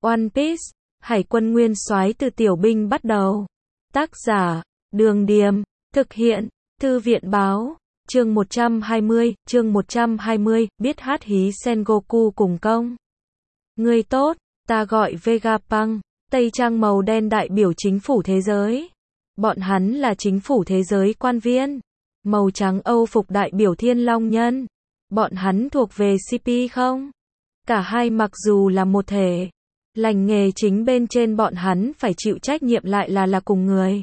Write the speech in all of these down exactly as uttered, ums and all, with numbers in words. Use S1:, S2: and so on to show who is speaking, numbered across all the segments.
S1: One Piece, Hải quân nguyên soái từ tiểu binh bắt đầu. Tác giả, Đường Điềm, thực hiện, Thư viện báo, chương một trăm hai mươi, chương một trăm hai mươi, biết hát hí Sengoku cùng công. Người tốt, ta gọi Vegapunk, tây trang màu đen đại biểu chính phủ thế giới. Bọn hắn là chính phủ thế giới quan viên. Màu trắng Âu phục đại biểu Thiên Long Nhân. Bọn hắn thuộc về xê pê không? Cả hai mặc dù là một thể, lành nghề chính bên trên bọn hắn phải chịu trách nhiệm lại là là cùng người.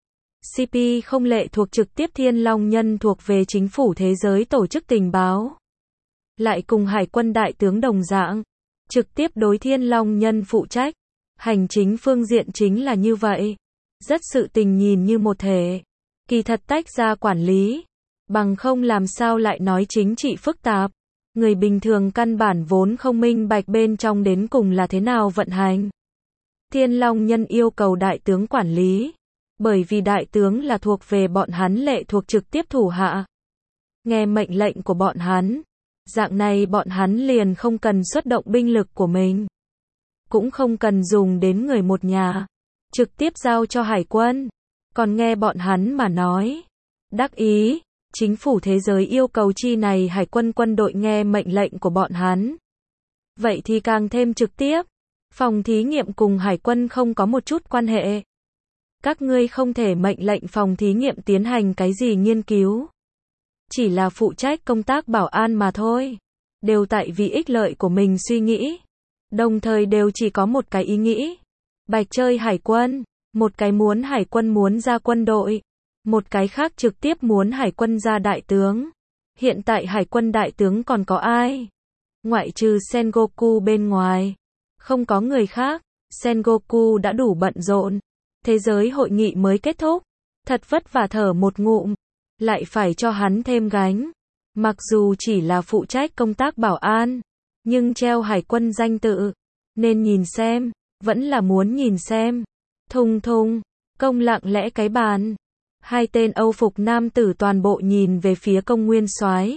S1: xê pê không lệ thuộc trực tiếp Thiên Long Nhân thuộc về chính phủ thế giới tổ chức tình báo. Lại cùng Hải quân đại tướng đồng dạng, trực tiếp đối Thiên Long Nhân phụ trách. Hành chính phương diện chính là như vậy. Rất sự tình nhìn như một thể. Kỳ thật tách ra quản lý. Bằng không làm sao lại nói chính trị phức tạp. Người bình thường căn bản vốn không minh bạch bên trong đến cùng là thế nào vận hành. Thiên Long Nhân yêu cầu đại tướng quản lý. Bởi vì đại tướng là thuộc về bọn hắn lệ thuộc trực tiếp thủ hạ. Nghe mệnh lệnh của bọn hắn. Dạng này bọn hắn liền không cần xuất động binh lực của mình. Cũng không cần dùng đến người một nhà. Trực tiếp giao cho hải quân. Còn nghe bọn hắn mà nói. Đắc ý. Chính phủ thế giới yêu cầu chi này hải quân quân đội nghe mệnh lệnh của bọn hắn. Vậy thì càng thêm trực tiếp. Phòng thí nghiệm cùng hải quân không có một chút quan hệ. Các ngươi không thể mệnh lệnh phòng thí nghiệm tiến hành cái gì nghiên cứu. Chỉ là phụ trách công tác bảo an mà thôi. Đều tại vì ích lợi của mình suy nghĩ. Đồng thời đều chỉ có một cái ý nghĩ. Bạch chơi hải quân. Một cái muốn hải quân muốn ra quân đội. Một cái khác trực tiếp muốn hải quân ra đại tướng. Hiện tại hải quân đại tướng còn có ai? Ngoại trừ Sengoku bên ngoài. Không có người khác. Sengoku đã đủ bận rộn. Thế giới hội nghị mới kết thúc. Thật vất vả thở một ngụm. Lại phải cho hắn thêm gánh. Mặc dù chỉ là phụ trách công tác bảo an. Nhưng treo hải quân danh tự. Nên nhìn xem. Vẫn là muốn nhìn xem. Thùng thùng. Công lặng lẽ cái bàn. Hai tên Âu phục nam tử toàn bộ nhìn về phía công nguyên soái.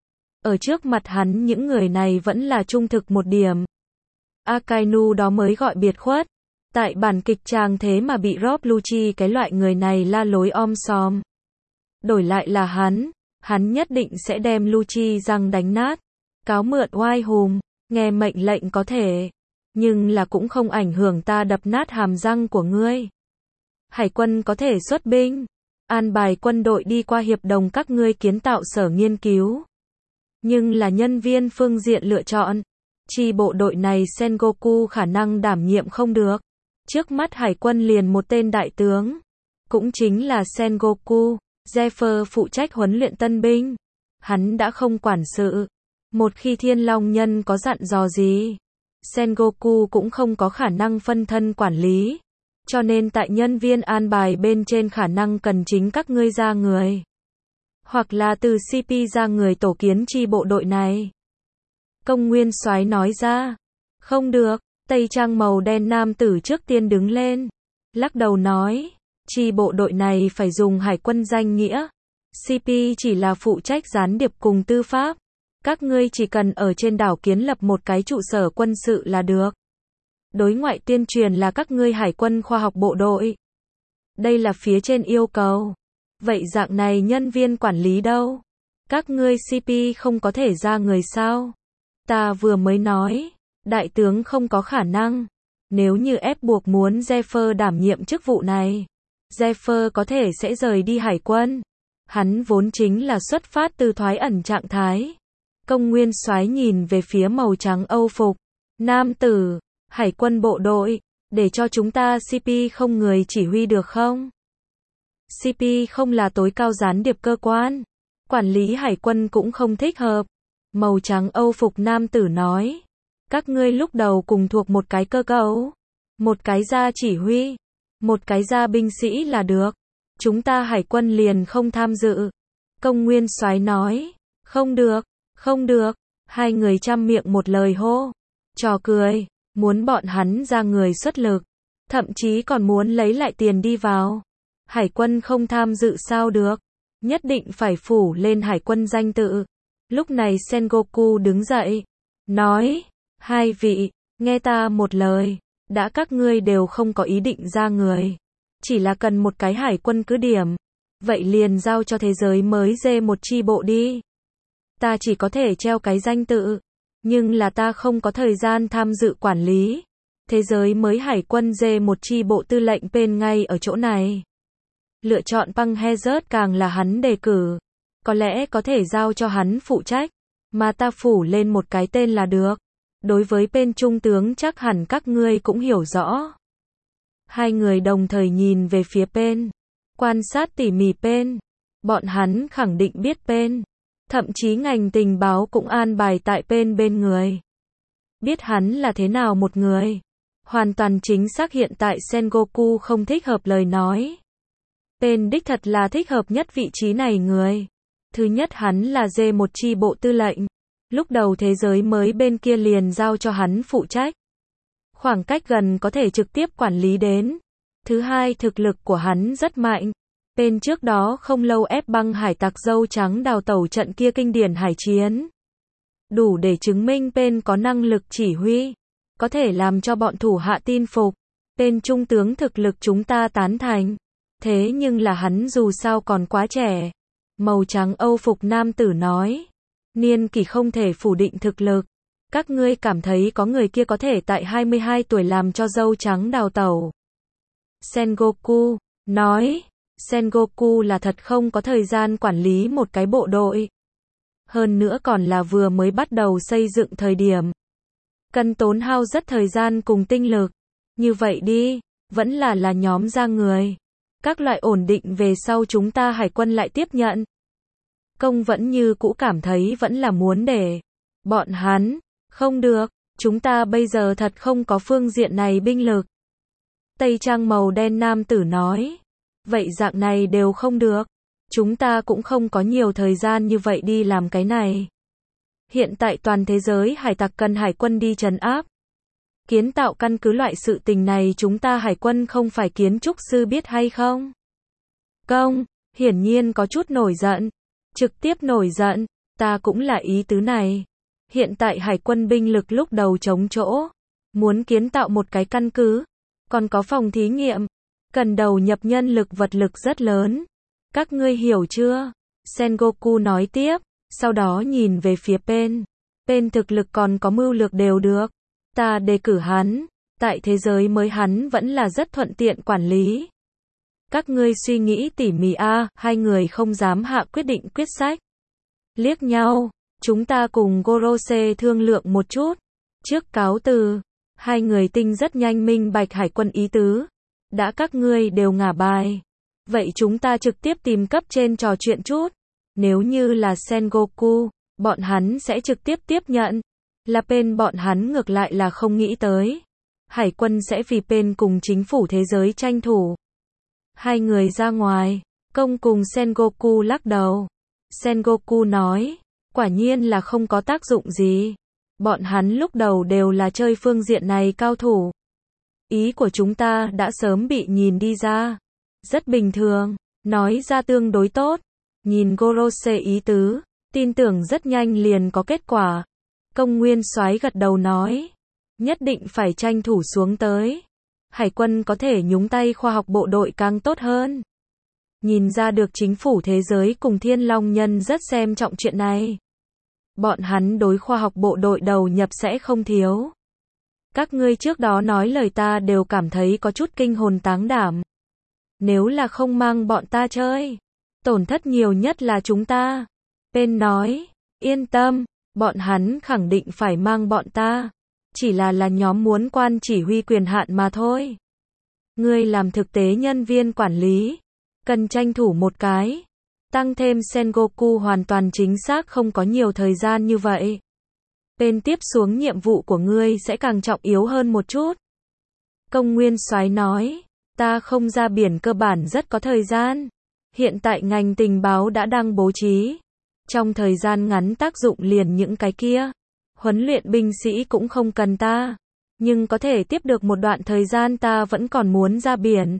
S1: Ở trước mặt hắn những người này vẫn là trung thực một điểm. Akainu đó mới gọi biệt khuất. Tại bản kịch tràng thế mà bị Rob Lucci cái loại người này la lối om sòm. Đổi lại là hắn, hắn nhất định sẽ đem Lucci răng đánh nát. Cáo mượn oai hùm, nghe mệnh lệnh có thể. Nhưng là cũng không ảnh hưởng ta đập nát hàm răng của ngươi. Hải quân có thể xuất binh. An bài quân đội đi qua hiệp đồng các ngươi kiến tạo sở nghiên cứu. Nhưng là nhân viên phương diện lựa chọn. Chi bộ đội này Sengoku khả năng đảm nhiệm không được. Trước mắt hải quân liền một tên đại tướng. Cũng chính là Sengoku. Zephyr phụ trách huấn luyện tân binh. Hắn đã không quản sự. Một khi Thiên Long Nhân có dặn dò gì. Sengoku cũng không có khả năng phân thân quản lý. Cho nên tại nhân viên an bài bên trên khả năng cần chính các ngươi ra người. Hoặc là từ xê pê ra người tổ kiến chi bộ đội này. Công nguyên soái nói ra. Không được, tây trang màu đen nam tử trước tiên đứng lên. Lắc đầu nói. Chi bộ đội này phải dùng hải quân danh nghĩa. xê pê chỉ là phụ trách gián điệp cùng tư pháp. Các ngươi chỉ cần ở trên đảo kiến lập một cái trụ sở quân sự là được. Đối ngoại tuyên truyền là các ngươi hải quân khoa học bộ đội. Đây là phía trên yêu cầu. Vậy dạng này nhân viên quản lý đâu? Các ngươi xê pê không có thể ra người sao? Ta vừa mới nói. Đại tướng không có khả năng. Nếu như ép buộc muốn Zephyr đảm nhiệm chức vụ này. Zephyr có thể sẽ rời đi hải quân. Hắn vốn chính là xuất phát từ thoái ẩn trạng thái. Công nguyên soái nhìn về phía màu trắng Âu phục. Nam tử. Hải quân bộ đội, để cho chúng ta xê pê không người chỉ huy được không? xê pê không là tối cao gián điệp cơ quan. Quản lý hải quân cũng không thích hợp. Màu trắng Âu phục nam tử nói. Các ngươi lúc đầu cùng thuộc một cái cơ cấu. Một cái ra chỉ huy. Một cái ra binh sĩ là được. Chúng ta hải quân liền không tham dự. Công nguyên soái nói. Không được, không được. Hai người trăm miệng một lời hô. Trò cười. Muốn bọn hắn ra người xuất lực. Thậm chí còn muốn lấy lại tiền đi vào. Hải quân không tham dự sao được. Nhất định phải phủ lên hải quân danh tự. Lúc này Sengoku đứng dậy. Nói. Hai vị, nghe ta một lời. Đã các ngươi đều không có ý định ra người, chỉ là cần một cái hải quân cứ điểm, vậy liền giao cho thế giới mới dê một chi bộ đi. Ta chỉ có thể treo cái danh tự, nhưng là ta không có thời gian tham dự quản lý. Thế giới mới hải quân dê một chi bộ tư lệnh bên ngay ở chỗ này. Lựa chọn Băng Hezert càng là hắn đề cử. Có lẽ có thể giao cho hắn phụ trách, mà ta phủ lên một cái tên là được. Đối với bên trung tướng chắc hẳn các ngươi cũng hiểu rõ. Hai người đồng thời nhìn về phía bên, quan sát tỉ mỉ bên. Bọn hắn khẳng định biết bên. Thậm chí ngành tình báo cũng an bài tại bên bên người. Biết hắn là thế nào một người. Hoàn toàn chính xác hiện tại Sengoku không thích hợp lời nói. Bên đích thật là thích hợp nhất vị trí này người. Thứ nhất hắn là dê một chi bộ tư lệnh. Lúc đầu thế giới mới bên kia liền giao cho hắn phụ trách. Khoảng cách gần có thể trực tiếp quản lý đến. Thứ hai thực lực của hắn rất mạnh. Bên trước đó không lâu ép băng hải tặc dâu trắng đào tẩu trận kia kinh điển hải chiến. Đủ để chứng minh bên có năng lực chỉ huy. Có thể làm cho bọn thủ hạ tin phục. Bên trung tướng thực lực chúng ta tán thành. Thế nhưng là hắn dù sao còn quá trẻ. Màu trắng Âu phục nam tử nói. Niên kỷ không thể phủ định thực lực. Các ngươi cảm thấy có người kia có thể tại hai mươi hai tuổi làm cho dâu trắng đào tẩu. Sengoku nói. Sengoku là thật không có thời gian quản lý một cái bộ đội. Hơn nữa còn là vừa mới bắt đầu xây dựng thời điểm. Cần tốn hao rất thời gian cùng tinh lực. Như vậy đi, vẫn là là nhóm ra người. Các loại ổn định về sau chúng ta hải quân lại tiếp nhận. Công vẫn như cũ cảm thấy vẫn là muốn để. Bọn hắn, không được, chúng ta bây giờ thật không có phương diện này binh lực. Tây trang màu đen nam tử nói. Vậy dạng này đều không được. Chúng ta cũng không có nhiều thời gian như vậy đi làm cái này. Hiện tại toàn thế giới hải tặc cần hải quân đi trấn áp. Kiến tạo căn cứ loại sự tình này chúng ta hải quân không phải kiến trúc sư biết hay không? Công, hiển nhiên có chút nổi giận. Trực tiếp nổi giận, ta cũng là ý tứ này. Hiện tại hải quân binh lực lúc đầu chống chỗ. Muốn kiến tạo một cái căn cứ. Còn có phòng thí nghiệm. Cần đầu nhập nhân lực vật lực rất lớn. Các ngươi hiểu chưa? Sengoku nói tiếp. Sau đó nhìn về phía Pen. Pen thực lực còn có mưu lược đều được. Ta đề cử hắn. Tại thế giới mới hắn vẫn là rất thuận tiện quản lý. Các ngươi suy nghĩ tỉ mỉ a, hai người không dám hạ quyết định quyết sách. Liếc nhau. Chúng ta cùng Gorose thương lượng một chút. Trước cáo từ. Hai người tinh rất nhanh minh bạch hải quân ý tứ. Đã các ngươi đều ngả bài. Vậy chúng ta trực tiếp tìm cấp trên trò chuyện chút. Nếu như là Sengoku, bọn hắn sẽ trực tiếp tiếp nhận. Là Pen bọn hắn ngược lại là không nghĩ tới. Hải quân sẽ vì Pen cùng chính phủ thế giới tranh thủ. Hai người ra ngoài, Công cùng Sengoku lắc đầu. Sengoku nói, quả nhiên là không có tác dụng gì. Bọn hắn lúc đầu đều là chơi phương diện này cao thủ. Ý của chúng ta đã sớm bị nhìn đi ra. Rất bình thường, nói ra tương đối tốt. Nhìn Gorose ý tứ, tin tưởng rất nhanh liền có kết quả. Công nguyên soái gật đầu nói, nhất định phải tranh thủ xuống tới. Hải quân có thể nhúng tay khoa học bộ đội càng tốt hơn. Nhìn ra được chính phủ thế giới cùng Thiên Long Nhân rất xem trọng chuyện này. Bọn hắn đối khoa học bộ đội đầu nhập sẽ không thiếu. Các ngươi trước đó nói lời ta đều cảm thấy có chút kinh hồn táng đảm. Nếu là không mang bọn ta chơi, tổn thất nhiều nhất là chúng ta. Pen nói, yên tâm, bọn hắn khẳng định phải mang bọn ta. Chỉ là là nhóm muốn quan chỉ huy quyền hạn mà thôi. Ngươi làm thực tế nhân viên quản lý, cần tranh thủ một cái. Tăng thêm Sengoku hoàn toàn chính xác không có nhiều thời gian như vậy. Bên tiếp xuống nhiệm vụ của ngươi sẽ càng trọng yếu hơn một chút. Công nguyên soái nói, ta không ra biển cơ bản rất có thời gian. Hiện tại ngành tình báo đã đang bố trí. Trong thời gian ngắn tác dụng liền những cái kia. Huấn luyện binh sĩ cũng không cần ta. Nhưng có thể tiếp được một đoạn thời gian ta vẫn còn muốn ra biển.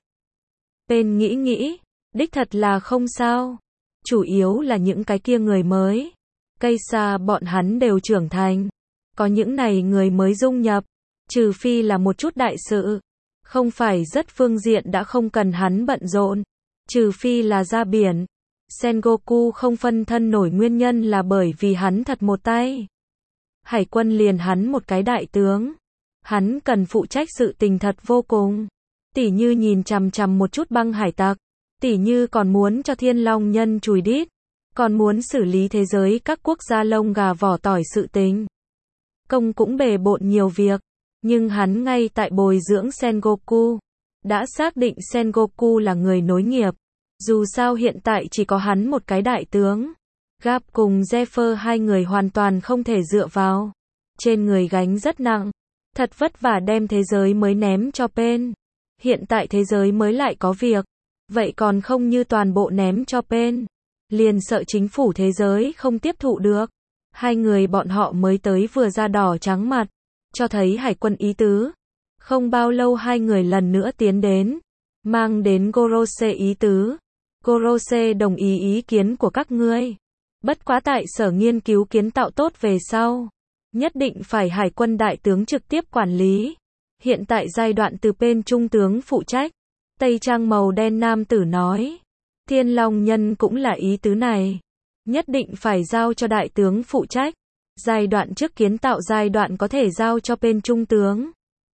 S1: Bên nghĩ nghĩ, đích thật là không sao. Chủ yếu là những cái kia người mới. Cây xa bọn hắn đều trưởng thành. Có những này người mới dung nhập. Trừ phi là một chút đại sự. Không phải rất phương diện đã không cần hắn bận rộn. Trừ phi là ra biển. Sengoku không phân thân nổi nguyên nhân là bởi vì hắn thật một tay. Hải quân liền hắn một cái đại tướng. Hắn cần phụ trách sự tình thật vô cùng. Tỉ như nhìn chằm chằm một chút băng hải tặc. Tỉ như còn muốn cho Thiên Long Nhân chùi đít. Còn muốn xử lý thế giới các quốc gia lông gà vỏ tỏi sự tình. Công cũng bề bộn nhiều việc. Nhưng hắn ngay tại bồi dưỡng Sengoku. Đã xác định Sengoku là người nối nghiệp. Dù sao hiện tại chỉ có hắn một cái đại tướng. Gap cùng Zephyr hai người hoàn toàn không thể dựa vào. Trên người gánh rất nặng. Thật vất vả đem thế giới mới ném cho Pen. Hiện tại thế giới mới lại có việc. Vậy còn không như toàn bộ ném cho Pen. Liền sợ chính phủ thế giới không tiếp thụ được. Hai người bọn họ mới tới vừa ra đỏ trắng mặt. Cho thấy hải quân ý tứ. Không bao lâu hai người lần nữa tiến đến. Mang đến Gorose ý tứ. Gorose đồng ý ý kiến của các ngươi. Bất quá tại sở nghiên cứu kiến tạo tốt về sau. Nhất định phải hải quân đại tướng trực tiếp quản lý. Hiện tại giai đoạn từ bên trung tướng phụ trách. Tây trang màu đen nam tử nói. Thiên Long Nhân cũng là ý tứ này. Nhất định phải giao cho đại tướng phụ trách. Giai đoạn trước kiến tạo giai đoạn có thể giao cho bên trung tướng.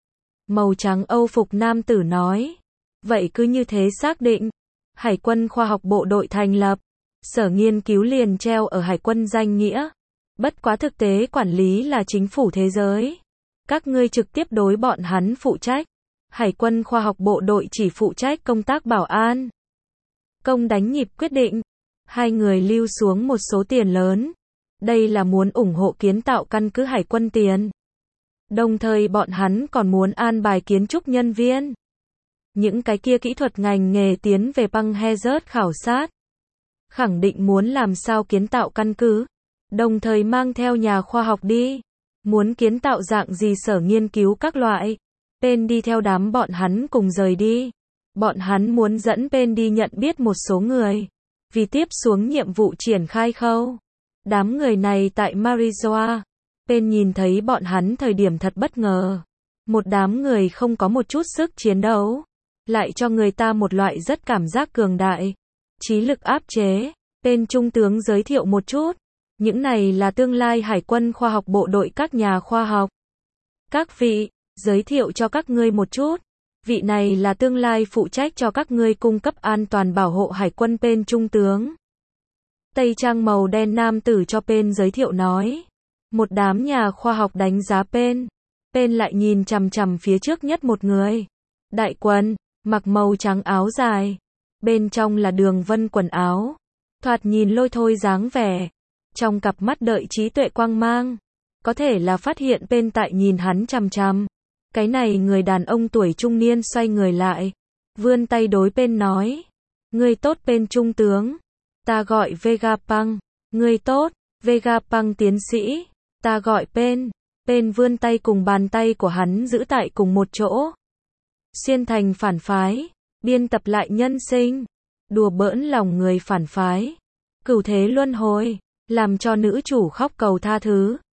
S1: Màu trắng Âu phục nam tử nói. Vậy cứ như thế xác định. Hải quân khoa học bộ đội thành lập. Sở nghiên cứu liền treo ở hải quân danh nghĩa. Bất quá thực tế quản lý là chính phủ thế giới. Các ngươi trực tiếp đối bọn hắn phụ trách. Hải quân khoa học bộ đội chỉ phụ trách công tác bảo an. Công đánh nhịp quyết định. Hai người lưu xuống một số tiền lớn. Đây là muốn ủng hộ kiến tạo căn cứ hải quân tiền. Đồng thời bọn hắn còn muốn an bài kiến trúc nhân viên. Những cái kia kỹ thuật ngành nghề tiến về băng Hazard khảo sát. Khẳng định muốn làm sao kiến tạo căn cứ. Đồng thời mang theo nhà khoa học đi. Muốn kiến tạo dạng gì sở nghiên cứu các loại. Pen đi theo đám bọn hắn cùng rời đi. Bọn hắn muốn dẫn Pen đi nhận biết một số người. Vì tiếp xuống nhiệm vụ triển khai khâu. Đám người này tại Marizoa. Pen nhìn thấy bọn hắn thời điểm thật bất ngờ. Một đám người không có một chút sức chiến đấu. Lại cho người ta một loại rất cảm giác cường đại. Trí lực áp chế. Pen trung tướng giới thiệu một chút. Những này là tương lai hải quân khoa học bộ đội các nhà khoa học. Các vị, giới thiệu cho các ngươi một chút. Vị này là tương lai phụ trách cho các ngươi cung cấp an toàn bảo hộ hải quân Pen trung tướng. Tây trang màu đen nam tử cho Pen giới thiệu nói. Một đám nhà khoa học đánh giá Pen. Pen lại nhìn chằm chằm phía trước nhất một người. Đại quần, mặc màu trắng áo dài. Bên trong là đường vân quần áo. Thoạt nhìn lôi thôi dáng vẻ. Trong cặp mắt đợi trí tuệ quang mang. Có thể là phát hiện Pen tại nhìn hắn chằm chằm. Cái này người đàn ông tuổi trung niên xoay người lại. Vươn tay đối Pen nói. Ngươi tốt Pen trung tướng. Ta gọi Vegapunk. Ngươi tốt, Vegapunk tiến sĩ. Ta gọi Pen. Pen vươn tay cùng bàn tay của hắn giữ tại cùng một chỗ. Xuyên thành phản phái. Biên tập lại nhân sinh. Đùa bỡn lòng người phản phái. Cửu thế luân hồi. Làm cho nữ chủ khóc cầu tha thứ.